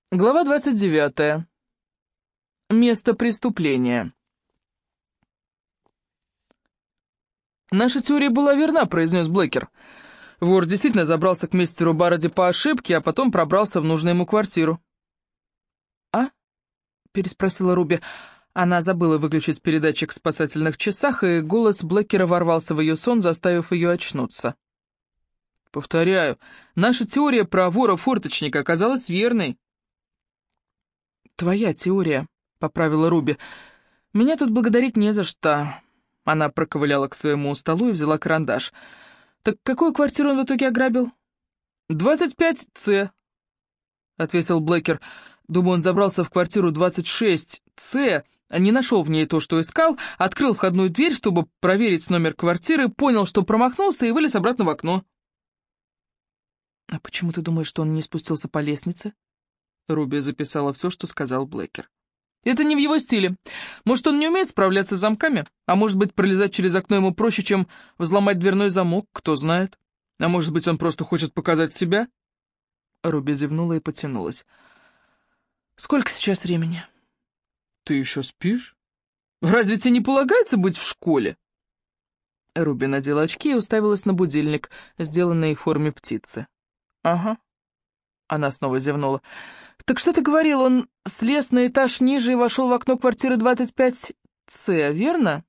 Глава 29. Место преступления. «Наша теория была верна», — произнес Блэкер. Вор действительно забрался к мистеру Барроди по ошибке, а потом пробрался в нужную ему квартиру. «А?» — переспросила Руби. Она забыла выключить передатчик в спасательных часах, и голос Блэкера ворвался в ее сон, заставив ее очнуться. «Повторяю, наша теория про вора-форточника оказалась верной». «Твоя теория», — поправила Руби. «Меня тут благодарить не за что». Она проковыляла к своему столу и взяла карандаш. «Так какую квартиру он в итоге ограбил?» 25С, ответил Блэкер. Думаю, он забрался в квартиру 26С, не нашел в ней то, что искал, открыл входную дверь, чтобы проверить номер квартиры, понял, что промахнулся и вылез обратно в окно». «А почему ты думаешь, что он не спустился по лестнице?» Руби записала все, что сказал Блэкер. «Это не в его стиле. Может, он не умеет справляться с замками? А может быть, пролезать через окно ему проще, чем взломать дверной замок, кто знает? А может быть, он просто хочет показать себя?» Руби зевнула и потянулась. «Сколько сейчас времени?» «Ты еще спишь? Разве тебе не полагается быть в школе?» Руби надела очки и уставилась на будильник, сделанный в форме птицы. «Ага». Она снова зевнула. «Так что ты говорил, он слез на этаж ниже и вошел в окно квартиры 25С, верно?»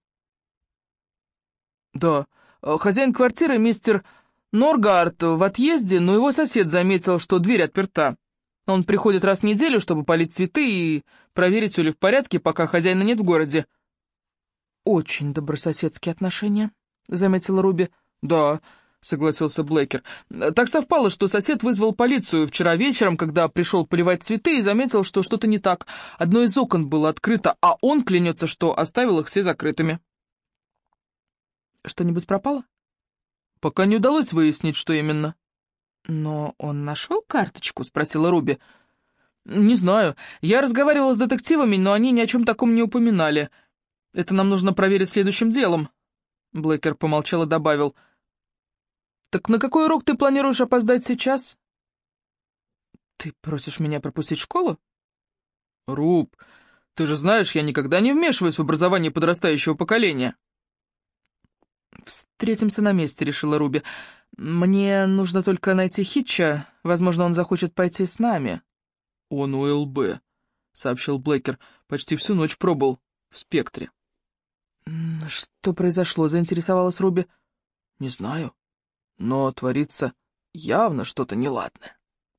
«Да. Хозяин квартиры, мистер Норгард, в отъезде, но его сосед заметил, что дверь отперта. Он приходит раз в неделю, чтобы полить цветы и проверить, все ли в порядке, пока хозяина нет в городе». «Очень добрососедские отношения», — заметила Руби. «Да», — согласился Блэкер. «Так совпало, что сосед вызвал полицию вчера вечером, когда пришел поливать цветы, и заметил, что что-то не так. Одно из окон было открыто, а он клянется, что оставил их все закрытыми». «Что-нибудь пропало?» «Пока не удалось выяснить, что именно». «Но он нашел карточку?» — спросила Руби. «Не знаю. Я разговаривала с детективами, но они ни о чем таком не упоминали. Это нам нужно проверить следующим делом». Блэкер помолчал и добавил. «Так на какой урок ты планируешь опоздать сейчас?» «Ты просишь меня пропустить школу?» «Руб, ты же знаешь, я никогда не вмешиваюсь в образование подрастающего поколения». «Встретимся на месте», — решила Руби. «Мне нужно только найти Хитча. Возможно, он захочет пойти с нами». «Он у ЛБ», — сообщил Блэкер. «Почти всю ночь пробыл в спектре». «Что произошло?» — заинтересовалась Руби. «Не знаю, но творится явно что-то неладное».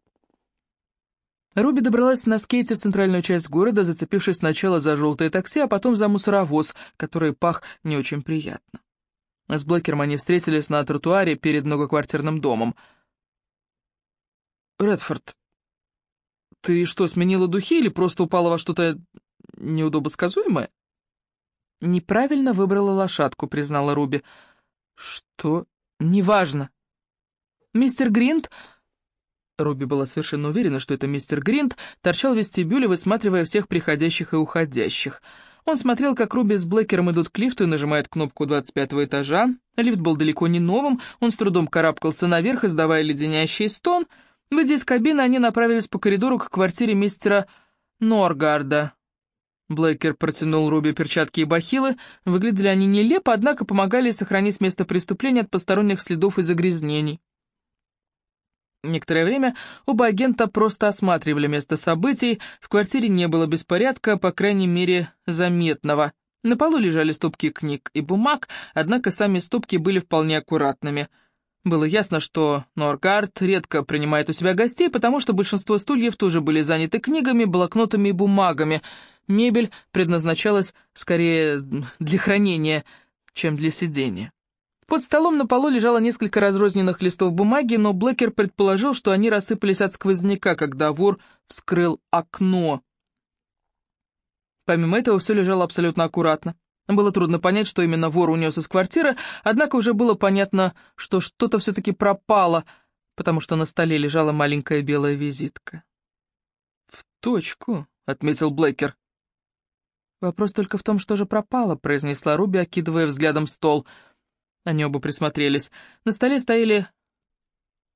Руби добралась на скейте в центральную часть города, зацепившись сначала за желтое такси, а потом за мусоровоз, который пах не очень приятно. С Блэкером они встретились на тротуаре перед многоквартирным домом. «Редфорд, ты что, сменила духи или просто упала во что-то неудобосказуемое?» «Неправильно выбрала лошадку», — признала Руби. «Что? Неважно. Мистер Гринт...» Руби была совершенно уверена, что это мистер Гринт торчал в вестибюле, высматривая всех приходящих и уходящих. Он смотрел, как Руби с Блэкером идут к лифту и нажимает кнопку 25-го этажа. Лифт был далеко не новым, он с трудом карабкался наверх, издавая леденящий стон. Выйдя из кабины, они направились по коридору к квартире мистера Норгарда. Блэкер протянул Руби перчатки и бахилы. Выглядели они нелепо, однако помогали сохранить место преступления от посторонних следов и загрязнений. Некоторое время оба агента просто осматривали место событий. В квартире не было беспорядка, по крайней мере, заметного. На полу лежали стопки книг и бумаг, однако сами стопки были вполне аккуратными. Было ясно, что Норгард редко принимает у себя гостей, потому что большинство стульев тоже были заняты книгами, блокнотами и бумагами. Мебель предназначалась скорее для хранения, чем для сидения. Под столом на полу лежало несколько разрозненных листов бумаги, но Блэкер предположил, что они рассыпались от сквозняка, когда вор вскрыл окно. Помимо этого, все лежало абсолютно аккуратно. Было трудно понять, что именно вор унес из квартиры, однако уже было понятно, что что-то все-таки пропало, потому что на столе лежала маленькая белая визитка. «В точку», — отметил Блэкер. «Вопрос только в том, что же пропало», — произнесла Руби, окидывая взглядом стол. Они оба присмотрелись. На столе стояли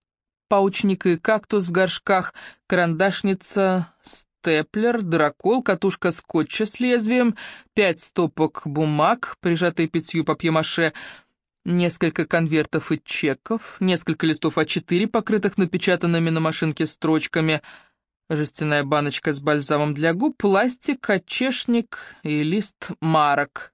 паучник и кактус в горшках, карандашница, степлер, дырокол, катушка скотча с лезвием, 5 стопок бумаг, прижатые 5 папье-маше, несколько конвертов и чеков, несколько листов А4, покрытых напечатанными на машинке строчками, жестяная баночка с бальзамом для губ, пластик, очешник и лист марок.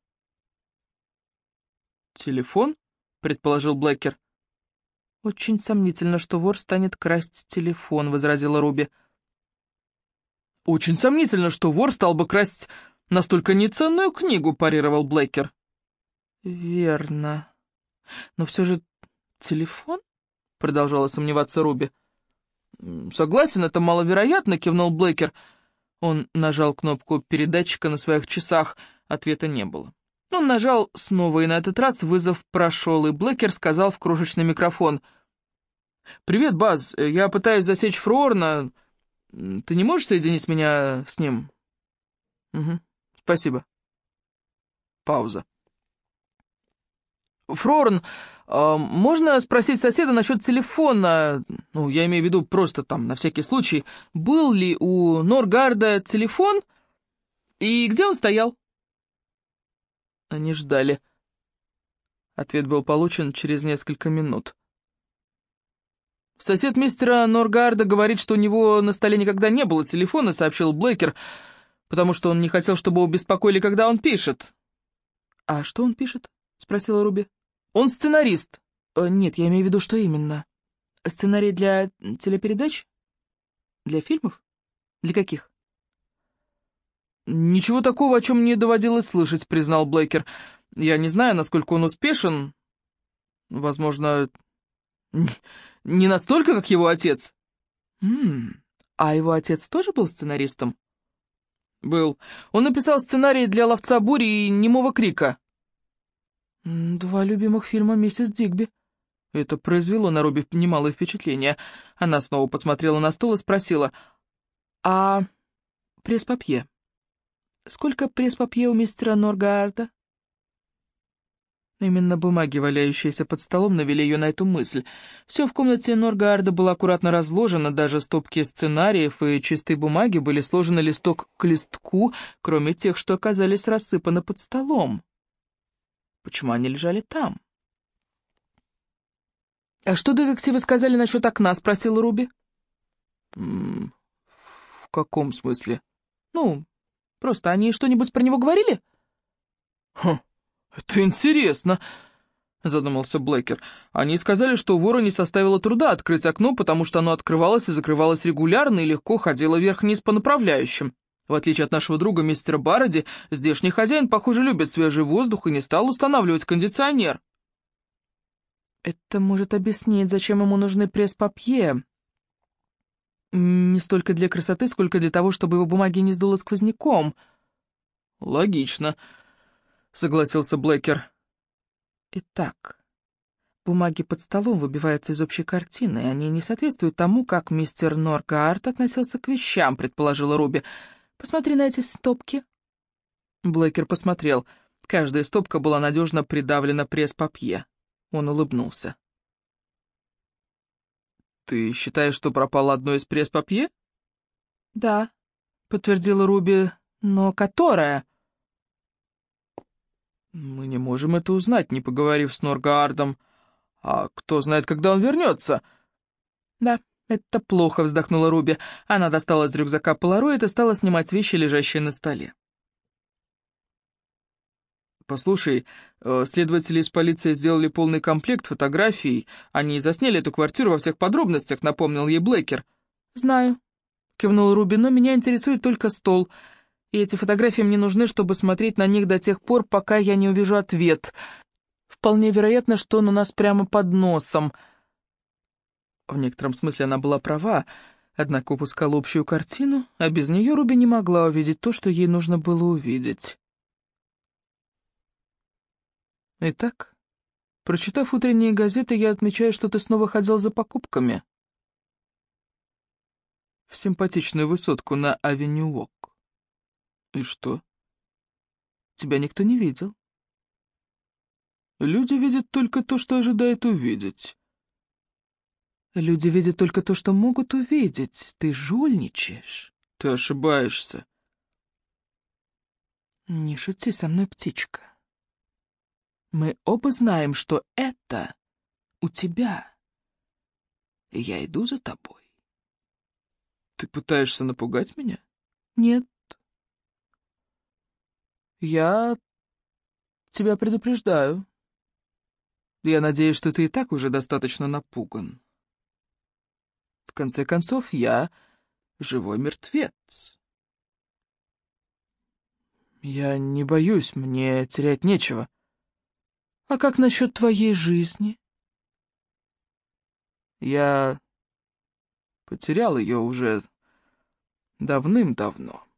«Телефон?» — предположил Блэкер. «Очень сомнительно, что вор станет красть телефон», — возразила Руби. «Очень сомнительно, что вор стал бы красть настолько неценную книгу», — парировал Блэкер. «Верно. Но все же телефон?» — продолжала сомневаться Руби. «Согласен, это маловероятно», — кивнул Блэкер. Он нажал кнопку передатчика на своих часах. Ответа не было. Он нажал снова, и на этот раз вызов прошел, и Блэкер сказал в крошечный микрофон: «Привет, Базз, я пытаюсь засечь Фроорна. Ты не можешь соединить меня с ним?» «Угу, спасибо». Пауза. «Фроорн, можно спросить соседа насчет телефона? Ну, я имею в виду просто там, на всякий случай. Был ли у Норгарда телефон и где он стоял?» Они ждали. Ответ был получен через несколько минут. «Сосед мистера Норгарда говорит, что у него на столе никогда не было телефона», — сообщил Блэкер, «потому что он не хотел, чтобы его беспокоили, когда он пишет». «А что он пишет?» — спросила Руби. «Он сценарист». «Нет, я имею в виду, что именно. Сценарий для телепередач? Для фильмов? Для каких?» «Ничего такого, о чем мне доводилось слышать», — признал Блэкер. «Я не знаю, насколько он успешен. Возможно, не настолько, как его отец». А его отец тоже был сценаристом? «Был. Он написал сценарий для «Ловца бури» и «Немого крика». Два любимых фильма миссис Дигби. Это произвело на Руби немалое впечатление. Она снова посмотрела на стол и спросила: «А пресс-папье? Сколько пресс-папье у мистера Норгарда?» Именно бумаги, валяющиеся под столом, навели ее на эту мысль. Все в комнате Норгарда было аккуратно разложено, даже стопки сценариев и чистые бумаги были сложены листок к листку, кроме тех, что оказались рассыпаны под столом. Почему они лежали там? «А что детективы сказали насчет окна?» — спросила Руби. «В каком смысле?» «Ну, просто они что-нибудь про него говорили?» «Хм, это интересно», — задумался Блэкер. «Они сказали, что вору не составило труда открыть окно, потому что оно открывалось и закрывалось регулярно и легко ходило вверх-вниз по направляющим. В отличие от нашего друга мистера Барроди, здешний хозяин, похоже, любит свежий воздух и не стал устанавливать кондиционер». «Это может объяснить, зачем ему нужны пресс-папье. Не столько для красоты, сколько для того, чтобы его бумаги не сдуло сквозняком». «Логично», — согласился Блэкер. «Итак, бумаги под столом выбиваются из общей картины, и они не соответствуют тому, как мистер Норгард относился к вещам», — предположила Руби. «Посмотри на эти стопки». Блэкер посмотрел. Каждая стопка была надежно придавлена пресс-папье. Он улыбнулся. «Ты считаешь, что пропало одно из пресс-папье?» «Да», — подтвердила Руби, — «но которая?» «Мы не можем это узнать, не поговорив с Норгардом. А кто знает, когда он вернется?» «Да, это плохо», — вздохнула Руби. Она достала из рюкзака полароид и стала снимать вещи, лежащие на столе. «Послушай, следователи из полиции сделали полный комплект фотографий. Они засняли эту квартиру во всех подробностях», — напомнил ей Блэкер. «Знаю», — кивнула Руби, — «но меня интересует только стол. И эти фотографии мне нужны, чтобы смотреть на них до тех пор, пока я не увижу ответ. Вполне вероятно, что он у нас прямо под носом». В некотором смысле она была права, однако упускала общую картину, а без нее Руби не могла увидеть то, что ей нужно было увидеть. «Итак, прочитав утренние газеты, я отмечаю, что ты снова ходил за покупками в симпатичную высотку на Авеню Уок. И что? Тебя никто не видел. Люди видят только то, что ожидают увидеть. Люди видят только то, что могут увидеть. Ты жульничаешь. Ты ошибаешься. Не шути со мной, птичка. Мы оба знаем, что это у тебя. И я иду за тобой. Ты пытаешься напугать меня? Нет. Я тебя предупреждаю. Я надеюсь, что ты и так уже достаточно напуган. В конце концов, я живой мертвец. Я не боюсь, мне терять нечего. А как насчет твоей жизни? Я потерял ее уже давным-давно.